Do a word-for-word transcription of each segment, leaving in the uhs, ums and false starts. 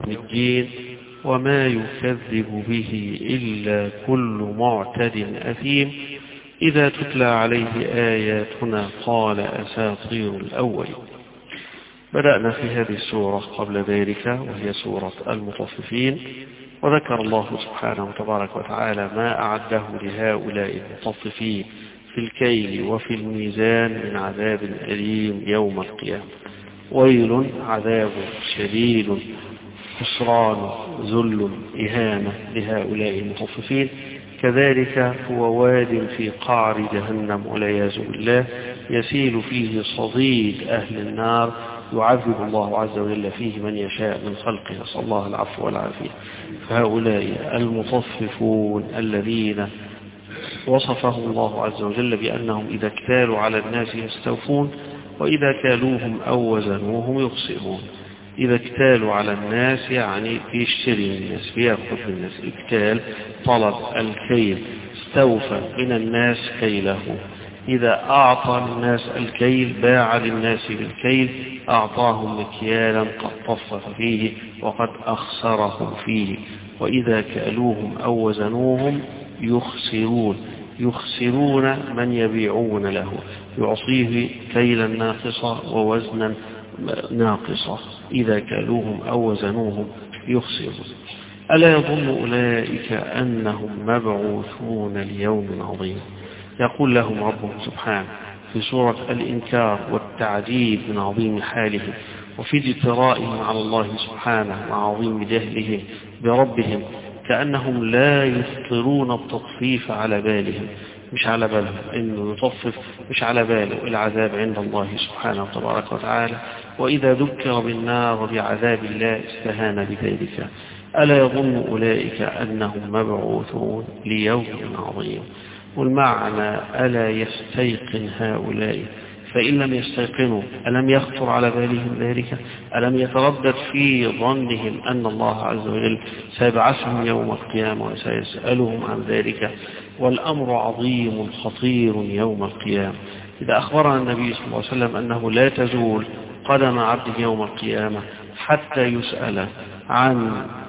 الدين وما يكذب به إلا كل معتد أثيم إذا تتلى عليه آياتنا قال أساطير الأولين. بدأنا في هذه السورة قبل ذلك وهي سورة المطففين، وذكر الله سبحانه وتبارك وتعالى ما أعده لهؤلاء المطففين في الكيل وفي الميزان من عذاب أليم يوم القيامة. ويل عذاب شديد، خسران، ذل، إهانة لهؤلاء المطففين. كذلك هو واد في قعر جهنم والعياذ بالله يسيل فيه صديد أهل النار، يعذب الله عز وجل فيه من يشاء من خلقه، نسأل الله العفو والعافية. فهؤلاء المطففون الذين وصفهم الله عز وجل بأنهم إذا اكتالوا على الناس يستوفون وإذا كالوهم أو وزنوهم يخسرون. إذا اكتالوا على الناس يعني بيشتري من الناس، بيأخذ من الناس. اكتال طلب الكيل، استوفى من الناس كيله. إذا أعطى الناس الكيل باع للناس بالكيل، أعطاهم مكيالا قد طفف فيه وقد أخسرهم فيه. وإذا كالوهم أو وزنوهم يخسرون، يخسرون من يبيعون له، يعطيه كيلا ناقصا ووزنا ناقصة. إذا كالوهم أو وزنوهم يخسرون. ألا يظن أولئك أنهم مبعوثون ليوم عظيم؟ يقول لهم ربهم سبحانه في سورة الإنكار والتعذيب من عظيم حالهم وفي اجترائهم على الله سبحانه وعظيم جهلهم بربهم، كأنهم لا يفطرون التطفيف على بالهم، مش على بالهم إنه يطفف، مش على باله العذاب عند الله سبحانه وتبارك وتعالى. وإذا ذكر بالنار بعذاب الله استهان بذلك. ألا يظن أولئك أنهم مبعوثون ليوم عظيم؟ والمعنى ألا يستيقن هؤلاء؟ فإن لم يستيقنوا ألم يخطر على بالهم ذلك؟ ألم يتردد في ظنهم أن الله عز وجل سيبعثهم يوم القيامة وسيسألهم عن ذلك؟ والأمر عظيم خطير يوم القيامة. إذا أخبرنا النبي صلى الله عليه وسلم أنه لا تزول قدم عبد يوم القيامة حتى يسأل عن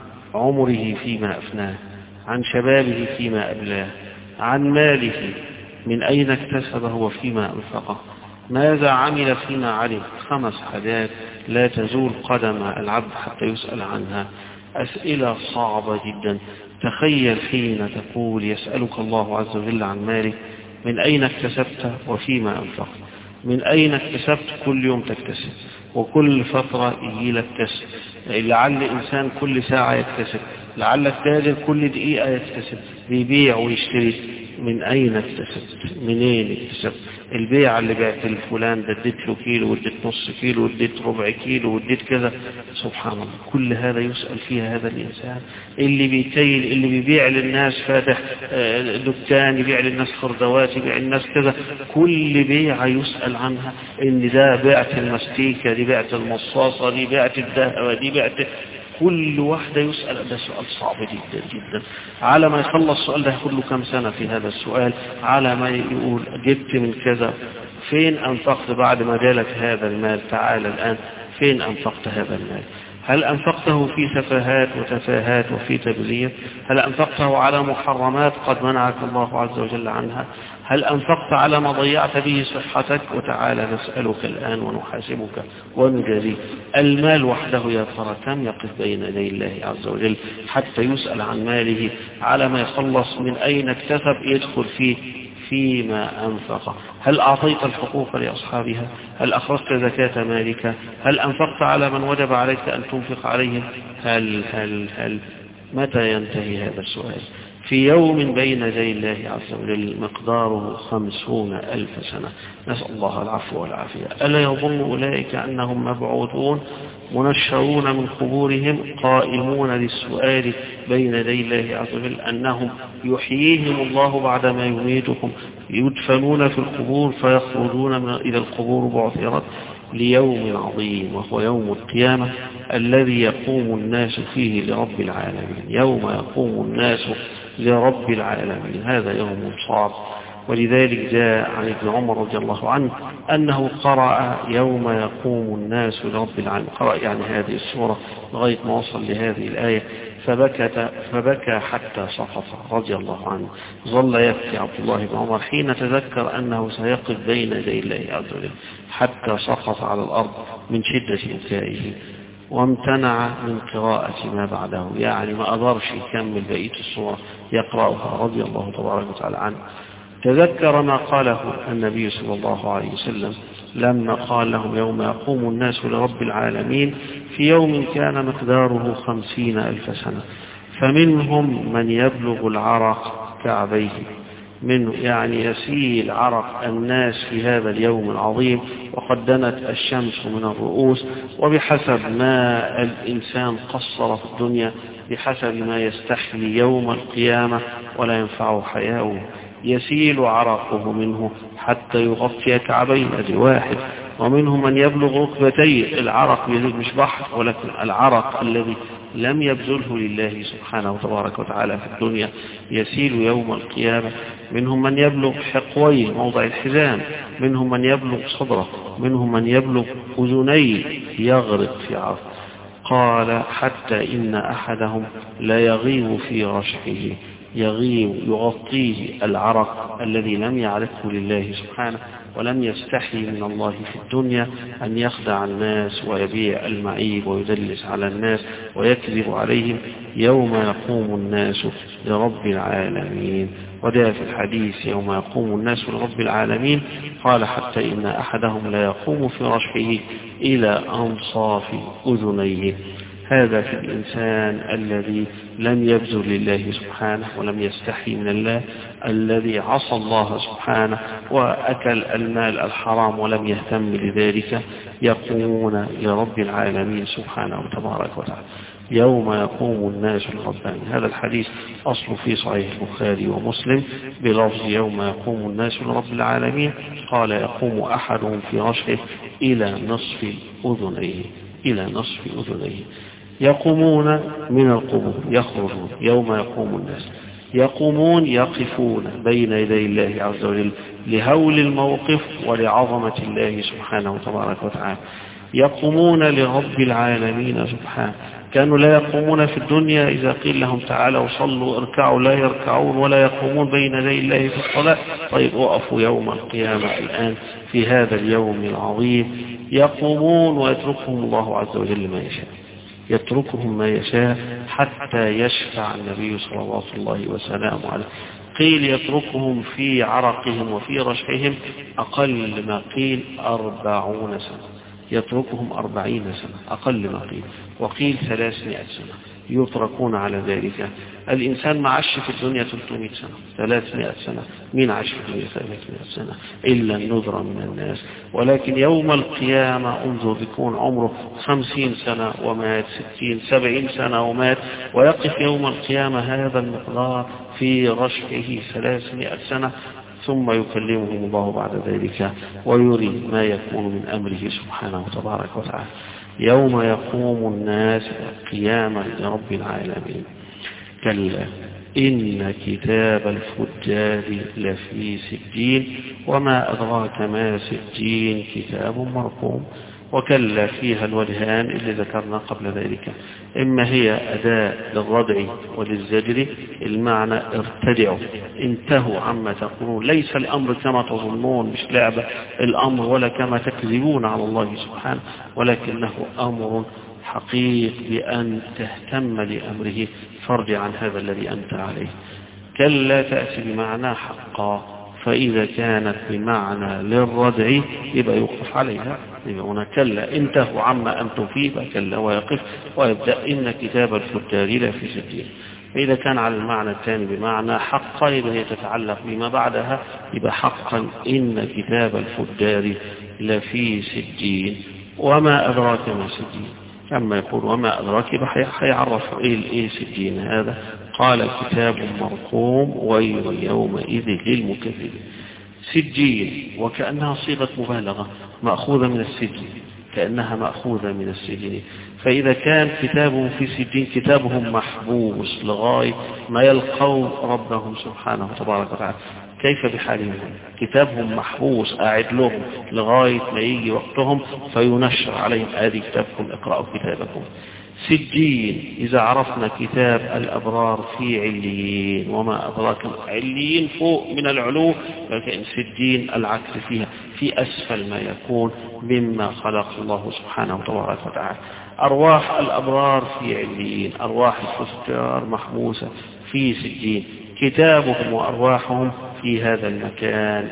عمره فيما أفناه، عن شبابه فيما أبلاه، عن ماله من أين اكتسبه وفيما أنفقه، ماذا عمل فيما علم. خمس حاجات لا تزول قدم العبد حتى يسأل عنها. أسئلة صعبة جدا. تخيل حين تقول يسألك الله عز وجل عن مالك، من أين اكتسبت وفيما أنفقت، من أين اكتسبت، كل يوم تكتسب وكل فترة يجي لك كسب، لعل إنسان كل ساعة يكتسب، لعل التاجر كل دقيقة يكتسب، بيبيع ويشتري. من أين اكتسبت؟ منين اكتسبت؟ البيع اللي بعت الفلان ده اديت له كيلو واديت نص كيلو واديت ربع كيلو واديت كذا. سبحان الله، كل هذا يسأل فيها هذا الإنسان. اللي بيكيل، اللي بيبيع للناس، فاتح دكان يبيع للناس خردوات، يبيع للناس كذا، كل بيعة يسأل عنها. ان ده بعت المستيكة، دي بعت المصاصة، دي بعت الذهب، دي بعت، كل واحدة يسأل. ده سؤال صعب جدا جدا. على ما يخلص السؤال ده ياخد له كم سنة في هذا السؤال، على ما يقول جبت من كذا، فين أنفقت بعد ما جالك هذا المال، تعال الآن فين أنفقت هذا المال؟ هل أنفقته في سفاهات وتفاهات وفي تبذير؟ هل أنفقته على محرمات قد منعك الله عز وجل عنها؟ هل أنفقت على ما ضيعت به صحتك؟ وتعالى نسألك الآن ونحاسبك ونجازيك. المال وحده يا ترى كم يقف بين يدي الله عز وجل حتى يسأل عن ماله؟ على ما يخلص من أين اكتسب يدخل فيه فيما أنفق. هل أعطيت الحقوق لأصحابها؟ هل أخرجت زكاة مالك؟ هل أنفقت على من وجب عليك أن تنفق عليهم؟ هل هل هل متى ينتهي هذا السؤال؟ في يوم بين يدي الله عز وجل مقداره خمسون ألف سنة. نسأل الله العفو والعافية. ألا يظن أولئك أنهم مبعوثون منشرون من قبورهم قائمون للسؤال بين يدي الله عز وجل، أنهم يحييهم الله بعدما يميتهم، يدفنون في القبور فيخرجون من إلى القبور بعثرات ليوم عظيم وهو يوم القيامة الذي يقوم الناس فيه لرب العالمين. يوم يقوم الناس لرب العالمين، هذا يوم صعب. ولذلك جاء عن ابن عمر رضي الله عنه أنه قرأ يوم يقوم الناس لرب العالمين، قرأ يعني هذه السورة لغاية ما وصل لهذه الآية فبكت فبكى حتى سقط رضي الله عنه. ظل يبكي عبد الله بن عمر حين تذكر أنه سيقف بين يدي الله عز وجل حتى سقط على الأرض من شدة بكائه، وامتنع من قراءة ما بعده، يعني ما قدرش يكمل بقية السورة يقرأها رضي الله تبارك وتعالى عنه. تذكر ما قاله النبي صلى الله عليه وسلم لما قال لهم يوم يقوم الناس لرب العالمين في يوم كان مقداره خمسين ألف سنة، فمنهم من يبلغ العرق كعبيه، منه يعني يسيل عرق الناس في هذا اليوم العظيم وقد دنت الشمس من الرؤوس، وبحسب ما الإنسان قصر في الدنيا بحسب ما يستحيي يوم القيامة ولا ينفعه حياؤه، يسيل عرقه منه حتى يغطي كعبين، ادي واحد. ومنهم من يبلغ ركبتيه، العرق مش بحر ولكن العرق الذي لم يبذله لله سبحانه وتبارك وتعالى في الدنيا يسيل يوم القيامة. منهم من يبلغ حقويه موضع الحزام، منهم من يبلغ صدره، منهم من يبلغ أذنيه يغرق في عرق. قال حتى إن أحدهم لا يغيب في رشحه، يغيب يغطيه العرق الذي لم يعرفه لله سبحانه ولم يستحي من الله في الدنيا أن يخدع الناس ويبيع المعيب ويدلس على الناس ويكذب عليهم يوم يقوم الناس لرب العالمين. وده في الحديث يوم يقوم الناس لرب العالمين قال حتى إن أحدهم لا يقوم في رشحه إلى أنصاف أذنيه. هذا في الإنسان الذي لم يبذل لله سبحانه ولم يستحي من الله، الذي عصى الله سبحانه وأكل المال الحرام ولم يهتم لذلك، يقومون لرب العالمين سبحانه وتبارك وتعالى يوم يقوم الناس لرب العالمين. هذا الحديث أصل في صحيح البخاري ومسلم بلفظ يوم يقوم الناس لرب العالمين. قال يقوم أحدهم في رشحه إلى نصف أذنيه، إلى نصف أذنيه. يقومون من القبور، يخرجون يوم يقوم الناس، يقومون يقفون بين يدي الله عز وجل لهول الموقف ولعظمة الله سبحانه وتبارك وتعالى. يقومون لرب العالمين سبحانه. كانوا لا يقومون في الدنيا إذا قيل لهم تعالوا صلوا اركعوا لا يركعون ولا يقومون بين يدي الله في الصلاة. طيب وقفوا يوم القيامة الآن في هذا اليوم العظيم يقومون ويتركهم الله عز وجل ما يشاء، يتركهم ما يشاء حتى يشفع النبي صلى الله عليه وسلم عليه. قيل يتركهم في عرقهم وفي رشحهم أقل ما قيل أربعون سنة، يتركهم أربعين سنة أقل ما قيل، وقيل ثلاثمائة سنة يتركون على ذلك. الإنسان ما عاش في الدنيا ثلاثمائة سنة، ثلاثمائة سنة، مين عاش في الدنيا ثلاثمائة سنة إلا النذر من الناس. ولكن يوم القيامة انظر يكون عمره خمسين سنة ومات، ستين سبعين سنة ومات، ويقف يوم القيامة هذا المقدار في رشحه ثلاثمائة سنة، ثم يكلمهم الله بعد ذلك ويري ما يكون من أمره سبحانه وتبارك وتعالى يوم يقوم الناس قياما لرب العالمين. كلا إن كتاب الفجار لفي سجين وما أدراك ما سجين كتاب مرقوم. وكلا فيها الوجهان اللي ذكرنا قبل ذلك، إما هي أداة للردع وللزجر، المعنى ارتدعوا انتهوا عما تقولون، ليس الأمر كما تظنون مش لعبة الأمر ولا كما تكذبون على الله سبحانه، ولكنه أمر حقيق بأن تهتم لأمره فارجع عن هذا الذي أنت عليه. كلا تأتي بمعنى حقا، فإذا كانت بمعنى للردع يبقى يوقف عليها، يبقى هنا كلا انتهوا عما أنتم فيه يبقى كلا ويقف ويبدأ إن كتاب الفجار لفي سجين. فإذا كان على المعنى الثاني بمعنى حقا يبقى هي تتعلق بما بعدها، يبقى حقا إن كتاب الفجار لفي سجين وما أدراك ما سجين. كما يقول وما أدراك يبقى حيعرف إيه سجين هذا. قال كتاب مرقوم ويل يومئذ للمكذبين. سجين وكأنها صيغة مبالغة مأخوذة من السجن، كأنها مأخوذة من السجن. فإذا كان كتابهم في سجين كتابهم محبوس لغاية ما يلقوا ربهم سبحانه وتبارك وتعالى، كيف بحالهم؟ كتابهم محبوس قاعد لهم لغاية ما يجي وقتهم فينشر عليهم هذه كتابكم اقرأوا كتابكم. سجين، إذا عرفنا كتاب الأبرار في عليين، وما أدراك عليين فوق من العلو، لكن سجين العكس فيها في أسفل ما يكون مما خلق الله سبحانه وتبارك وتعالى. أرواح الأبرار في عليين، أرواح الفجار محبوسة في سجين، كتابهم وأرواحهم في هذا المكان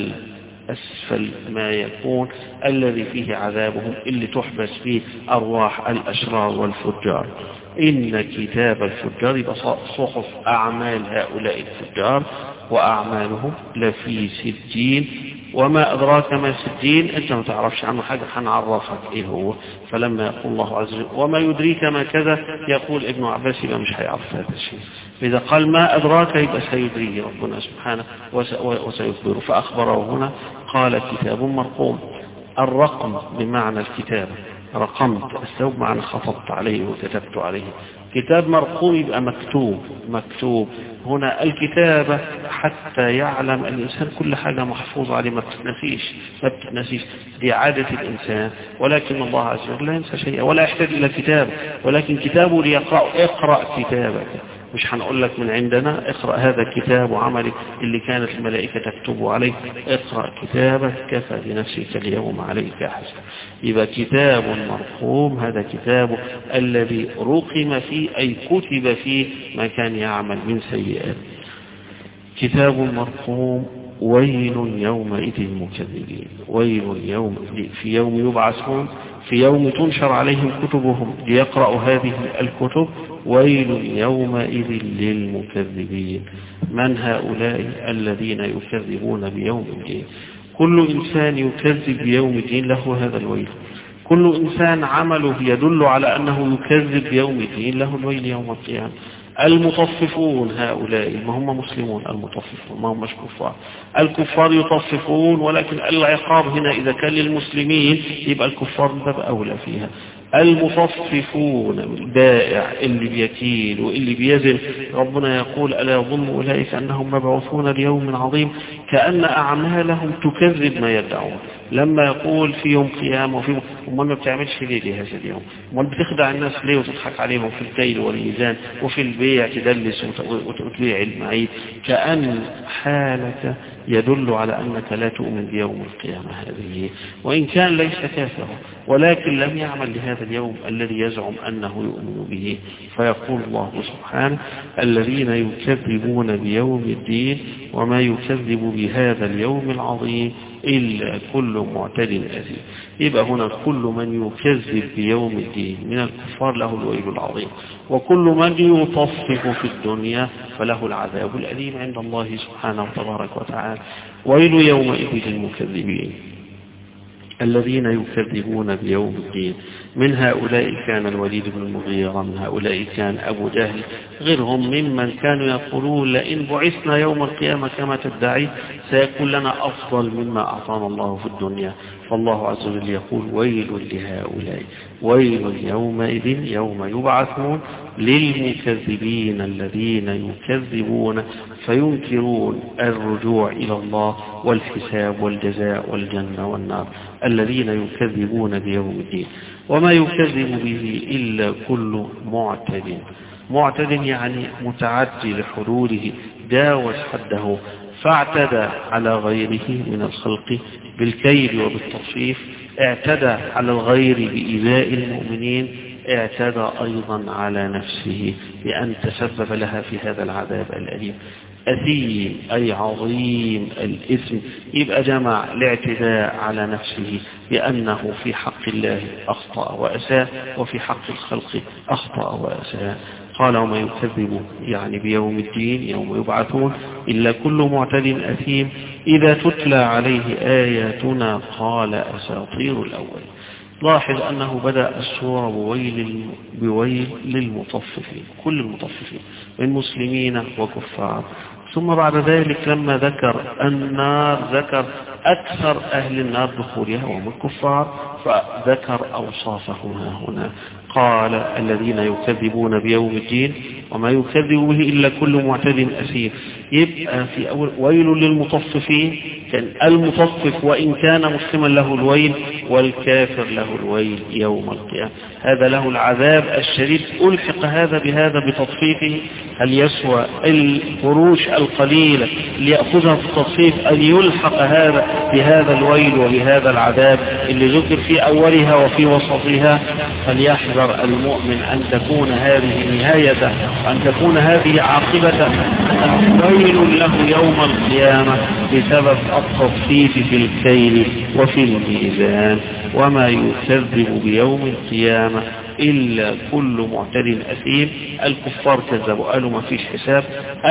الأسفل ما يكون الذي فيه عذابهم اللي تحبس فيه أرواح الأشرار والفجار. إن كتاب الفجار يبقى صحف أعمال هؤلاء الفجار وأعمالهم لفي سجين. وما أدراك ما سجين، أنت ما تعرفش عنه حاجة، هنعرفك إيه هو. فلما يقول الله عز وجل وما يدريك ما كذا، يقول ابن عباس يبقى مش هيعرف هذا الشيء. إذا قال ما أدراك يبقى سيدريه ربنا سبحانه وسيخبره. فأخبره هنا قال كتاب مرقوم. الرقم بمعنى الكتابة، رقمت الثوب معنى خطبت عليه وكتبت عليه. كتاب مرقوم يبقى مكتوب. مكتوب هنا الكتابة حتى يعلم الإنسان كل حاجة محفوظة عليه، ما بتنسيش ما بتنسيش دي عادة الإنسان، ولكن الله عز وجل لا ينسى شيئا ولا يحتاج إلى كتاب، ولكن كتابه ليقرأ. اقرأ كتابك، مش هنقول لك من عندنا اقرأ هذا الكتاب وعملك اللي كانت الملائكة تكتب عليه. اقرأ كتابك كفى بنفسك اليوم عليك حسب. يبقى كتاب مرقوم هذا كتاب الذي رقم فيه أي كتب فيه ما كان يعمل من سيئات. كتاب مرقوم. ويل يومئذ المكذبين. ويل يوم في يوم يبعثون، في يوم تنشر عليهم كتبهم ليقرأوا هذه الكتب. ويل يومئذ للمكذبين. من هؤلاء الذين يكذبون بيوم الدين؟ كل إنسان يكذب بيوم الدين له هذا الويل. كل إنسان عمله يدل على أنه يكذب بيوم الدين له الويل يوم القيامة. المطففون هؤلاء ما هم مسلمون، المطففون ما هم مش كفار. الكفار يطففون، ولكن العقاب هنا إذا كان للمسلمين يبقى الكفار باب أولى فيها. المطففون البائع اللي بيكيل واللي بيزن، ربنا يقول ألا يظن أولئك أنهم مبعوثون ليوم عظيم، كأن أعمالهم تكذب ما يدعون. لما يقول في يوم قيامة وفي وما ما بتعملش ليه لهذا اليوم، وما بتخدع الناس ليه وتضحك عليهم في الكيل والميزان وفي البيع تدلس وتبيع المعيد، كأن حالك يدل على أنك لا تؤمن بيوم القيامة هذه، وإن كان ليس كافرا ولكن لم يعمل لهذا اليوم الذي يزعم أنه يؤمن به. فيقول الله سبحانه الذين يكذبون بيوم الدين وما يكذب بهذا اليوم العظيم إلا كل معتد أثيم. يبقى هنا كل من يكذب بيوم الدين من الكفار له الويل العظيم، وكل من يطفف في الدنيا فله العذاب الأليم عند الله سبحانه وتبارك وتعالى. ويل يومئذ للمكذبين الذين يكذبون بيوم الدين. من هؤلاء كان الوليد بن المغيرة، من هؤلاء كان أبو جهل، غيرهم ممن كانوا يقولون لئن بعثنا يوم القيامة كما تدعي سيكون لنا أفضل مما أعطانا الله في الدنيا. فالله عز وجل يقول ويل لهؤلاء. ويل يومئذ يوم يبعثون للمكذبين الذين يكذبون فينكرون الرجوع إلى الله والحساب والجزاء والجنة والنار. الذين يكذبون بيوم الدين وما يكذب به إلا كل معتد. معتد يعني متعدي لحدوده، جاوز حده فاعتدى على غيره من الخلق بالكيل وبالتطفيف، اعتدى على الغير بإيذاء المؤمنين، اعتدى أيضا على نفسه بأن تسبب لها في هذا العذاب الأليم. أثيم أي عظيم الإثم، يبقى جمع الاعتداء على نفسه بأنه في حق الله أخطأ وأساء وفي حق الخلق أخطأ وأساء. قال وما يكذب يعني بيوم الدين يوم يبعثون إلا كل معتد أثيم إذا تتلى عليه آياتنا قال أساطير الأول. لاحظ أنه بدأ السورة بويل, بويل للمطففين، كل المطففين من مسلمين وكفار. ثم بعد ذلك لما ذكر النار ذكر أكثر أهل النار دخولها وهم الكفار، فذكر أوصافهم هنا. قال الذين يكذبون بيوم الدين وما يكذب به إلا كل معتد أثيم. يبقى في أول ويل للمطففين، كان المطفف وإن كان مسلما له الويل، والكافر له الويل يوم القيامة، هذا له العذاب الشديد. ألحق هذا بهذا بتطفيفه. هل يسوى الفروش القليلة اللي يأخذها في التطفيف أن يلحق هذا بهذا الويل وبهذا العذاب اللي ذكر في أولها وفي وسطها؟ فليحذر المؤمن أن تكون هذه نهايته، وأن تكون هذه عاقبته، ويل له يوم القيامة بسبب التطفيف في الكيل وفي الميزان. وما يكذب بيوم القيامة إلا كل معتد أثيم. الكفار كذبوا قالوا ما فيش حساب،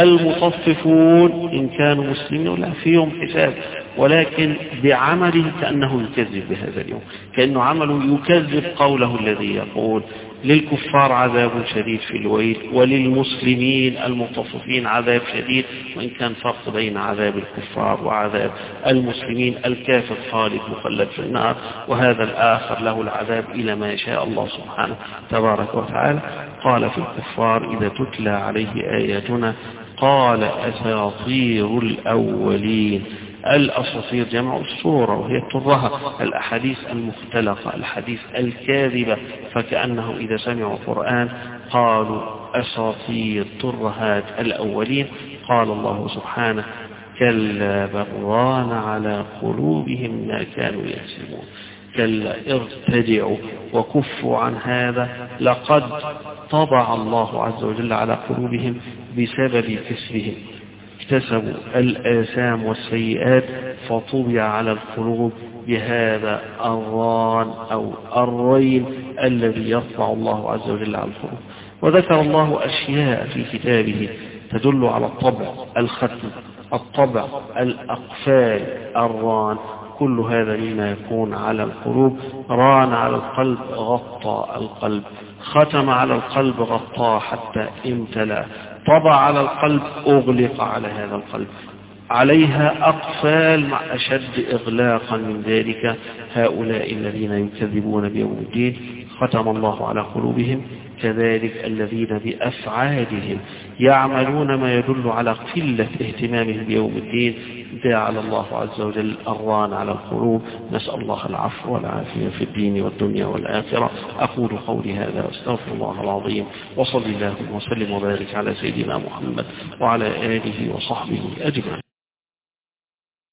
المطففون إن كانوا مسلمين لا فيهم حساب، ولكن بعمله كأنه يكذب بهذا اليوم، كأنه عمله يكذب قوله الذي يقول للكفار عذاب شديد في الويل، وللمسلمين المطففين عذاب شديد، وإن كان فرق بين عذاب الكفار وعذاب المسلمين. الكافر خالد مخلد في النار، وهذا الآخر له العذاب إلى ما يشاء الله سبحانه تبارك وتعالى. قال في الكفار إذا تتلى عليه آياتنا قال أساطير الأولين. الأساطير جمع الصورة وهي الترهة، الأحاديث المختلقة، الحديث الكاذبة، فكأنه إذا سمعوا القرآن قالوا أساطير ترهات الأولين. قال الله سبحانه كلا بران على قلوبهم ما كانوا يكسبون. كلا ارتدعوا وكفوا عن هذا، لقد طبع الله عز وجل على قلوبهم بسبب كسبهم، اكتسبوا الآثام والسيئات فطبع على القلوب بهذا الران أو الرين الذي يطبع الله عز وجل على القلوب. وذكر الله أشياء في كتابه تدل على الطبع، الختم، الطبع، الأقفال، الران، كل هذا مما يكون على القلوب. ران على القلب غطى القلب، ختم على القلب غطاه حتى امتلأ، طبع على القلب أغلق على هذا القلب، عليها أقفال مع أشد إغلاقا من ذلك. هؤلاء الذين يكذبون بيوم الدين ختم الله على قلوبهم. كذلك الذين بأفعالهم يعملون ما يدل على قلة اهتمامهم بيوم الدين جعل الله عز وجل الران على القلوب. نسأل الله العفو والعافية في الدين والدنيا والآخرة. أقول قولي هذا واستغفر الله العظيم، وصلى الله وسلم وبارك على سيدنا محمد وعلى آله وصحبه أجمعين.